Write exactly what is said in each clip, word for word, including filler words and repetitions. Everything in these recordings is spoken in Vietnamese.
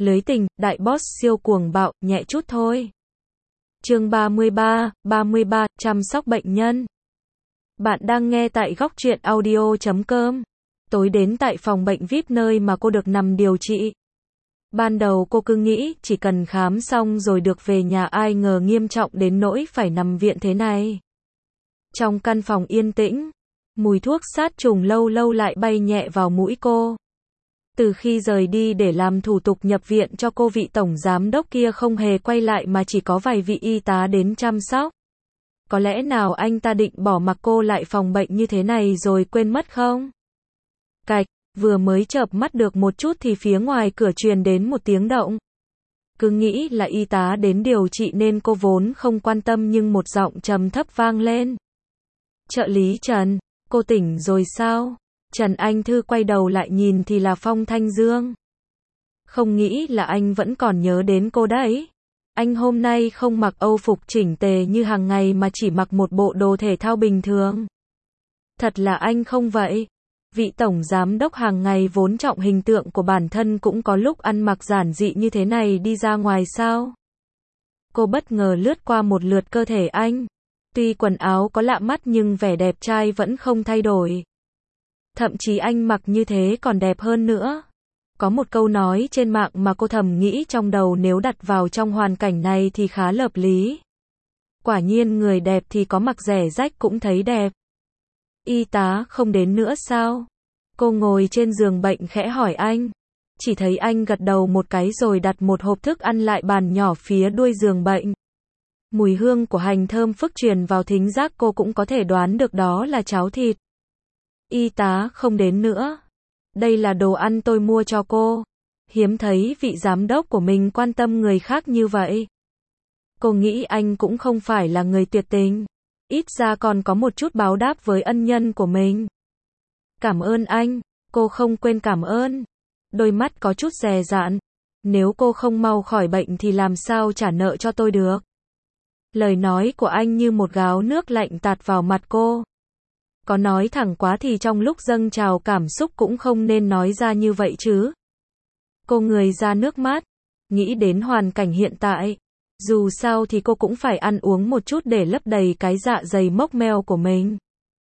Lưới tình, đại boss siêu cuồng bạo, nhẹ chút thôi. Chương ba mươi ba, ba mươi ba, chăm sóc bệnh nhân. Bạn đang nghe tại góc truyện audio chấm com. Tối đến tại phòng bệnh vi ai pi nơi mà cô được nằm điều trị. Ban đầu cô cứ nghĩ chỉ cần khám xong rồi được về nhà, ai ngờ nghiêm trọng đến nỗi phải nằm viện thế này. Trong căn phòng yên tĩnh, mùi thuốc sát trùng lâu lâu lại bay nhẹ vào mũi cô. Từ khi rời đi để làm thủ tục nhập viện cho cô, vị tổng giám đốc kia không hề quay lại mà chỉ có vài vị y tá đến chăm sóc. Có lẽ nào anh ta định bỏ mặc cô lại phòng bệnh như thế này rồi quên mất không? Cạch, vừa mới chợp mắt được một chút thì phía ngoài cửa truyền đến một tiếng động. Cứ nghĩ là y tá đến điều trị nên cô vốn không quan tâm, nhưng một giọng trầm thấp vang lên. Trợ lý Trần, cô tỉnh rồi sao? Trần Anh Thư quay đầu lại nhìn thì là Phong Thanh Dương. Không nghĩ là anh vẫn còn nhớ đến cô đấy. Anh hôm nay không mặc âu phục chỉnh tề như hàng ngày mà chỉ mặc một bộ đồ thể thao bình thường. Thật là anh không vậy? Vị tổng giám đốc hàng ngày vốn trọng hình tượng của bản thân cũng có lúc ăn mặc giản dị như thế này đi ra ngoài sao? Cô bất ngờ lướt qua một lượt cơ thể anh. Tuy quần áo có lạ mắt nhưng vẻ đẹp trai vẫn không thay đổi. Thậm chí anh mặc như thế còn đẹp hơn nữa. Có một câu nói trên mạng mà cô thầm nghĩ trong đầu, nếu đặt vào trong hoàn cảnh này thì khá hợp lý. Quả nhiên người đẹp thì có mặc rẻ rách cũng thấy đẹp. Y tá không đến nữa sao? Cô ngồi trên giường bệnh khẽ hỏi anh. Chỉ thấy anh gật đầu một cái rồi đặt một hộp thức ăn lại bàn nhỏ phía đuôi giường bệnh. Mùi hương của hành thơm phức truyền vào thính giác, cô cũng có thể đoán được đó là cháo thịt. Y tá không đến nữa. Đây là đồ ăn tôi mua cho cô. Hiếm thấy vị giám đốc của mình quan tâm người khác như vậy. Cô nghĩ anh cũng không phải là người tuyệt tình. Ít ra còn có một chút báo đáp với ân nhân của mình. Cảm ơn anh. Cô không quên cảm ơn. Đôi mắt có chút dè dạn. Nếu cô không mau khỏi bệnh thì làm sao trả nợ cho tôi được? Lời nói của anh như một gáo nước lạnh tạt vào mặt cô. Có nói thẳng quá thì trong lúc dâng trào cảm xúc cũng không nên nói ra như vậy chứ. Cô người ra nước mắt, nghĩ đến hoàn cảnh hiện tại. Dù sao thì cô cũng phải ăn uống một chút để lấp đầy cái dạ dày mốc meo của mình.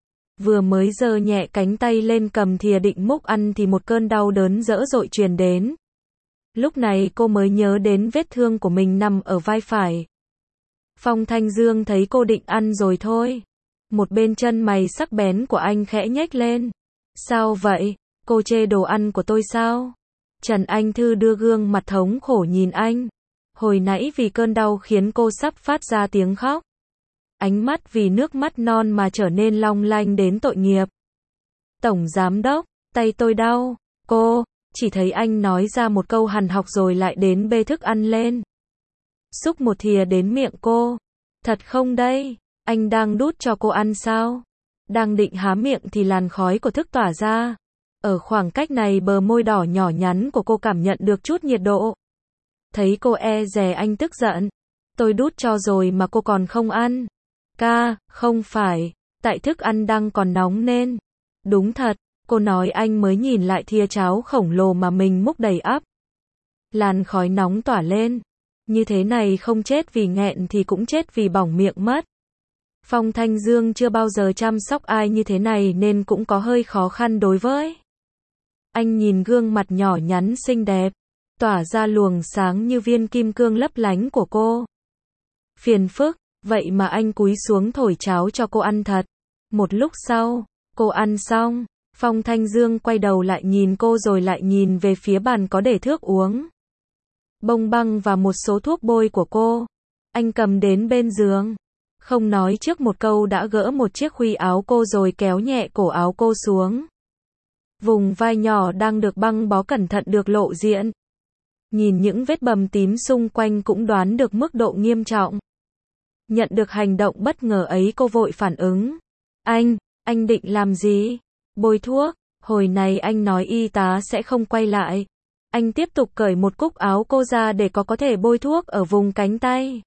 Vừa mới giơ nhẹ cánh tay lên cầm thìa định múc ăn thì một cơn đau đớn dữ dội truyền đến. Lúc này cô mới nhớ đến vết thương của mình nằm ở vai phải. Phong Thanh Dương thấy cô định ăn rồi thôi. Một bên chân mày sắc bén của anh khẽ nhếch lên. Sao vậy? Cô chê đồ ăn của tôi sao? Trần Anh Thư đưa gương mặt thống khổ nhìn anh. Hồi nãy vì cơn đau khiến cô sắp phát ra tiếng khóc. Ánh mắt vì nước mắt non mà trở nên long lanh đến tội nghiệp. Tổng giám đốc, tay tôi đau. Cô, chỉ thấy anh nói ra một câu hằn học rồi lại đến bê thức ăn lên. Xúc một thìa đến miệng cô. Thật không đây? Anh đang đút cho cô ăn sao? Đang định há miệng thì làn khói của thức tỏa ra. Ở khoảng cách này bờ môi đỏ nhỏ nhắn của cô cảm nhận được chút nhiệt độ. Thấy cô e dè anh tức giận. Tôi đút cho rồi mà cô còn không ăn. Ca, không phải. Tại thức ăn đang còn nóng nên. Đúng thật, cô nói anh mới nhìn lại thìa cháo khổng lồ mà mình múc đầy ắp. Làn khói nóng tỏa lên. Như thế này không chết vì nghẹn thì cũng chết vì bỏng miệng mất. Phong Thanh Dương chưa bao giờ chăm sóc ai như thế này nên cũng có hơi khó khăn đối với. Anh nhìn gương mặt nhỏ nhắn xinh đẹp, tỏa ra luồng sáng như viên kim cương lấp lánh của cô. Phiền phức, vậy mà anh cúi xuống thổi cháo cho cô ăn thật. Một lúc sau, cô ăn xong, Phong Thanh Dương quay đầu lại nhìn cô rồi lại nhìn về phía bàn có để thuốc uống, bông băng và một số thuốc bôi của cô. Anh cầm đến bên giường. Không nói trước một câu đã gỡ một chiếc khuy áo cô rồi kéo nhẹ cổ áo cô xuống. Vùng vai nhỏ đang được băng bó cẩn thận được lộ diện. Nhìn những vết bầm tím xung quanh cũng đoán được mức độ nghiêm trọng. Nhận được hành động bất ngờ ấy cô vội phản ứng. Anh, anh định làm gì? Bôi thuốc, hồi này anh nói y tá sẽ không quay lại. Anh tiếp tục cởi một cúc áo cô ra để có có thể bôi thuốc ở vùng cánh tay.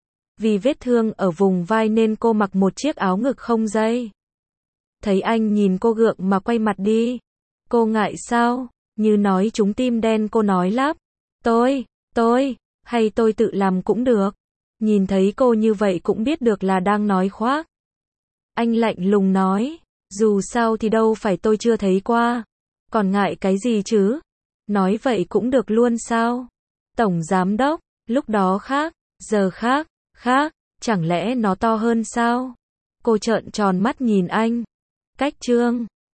Vì vết thương ở vùng vai nên cô mặc một chiếc áo ngực không dây. Thấy anh nhìn cô gượng mà quay mặt đi. Cô ngại sao? Như nói trúng tim đen cô nói lắp. Tôi, tôi, hay tôi tự làm cũng được. Nhìn thấy cô như vậy cũng biết được là đang nói khoác. Anh lạnh lùng nói, dù sao thì đâu phải tôi chưa thấy qua. Còn ngại cái gì chứ? Nói vậy cũng được luôn sao? Tổng giám đốc, lúc đó khác, giờ khác, khác, chẳng lẽ nó to hơn sao? Cô trợn tròn mắt nhìn anh. Cách trương.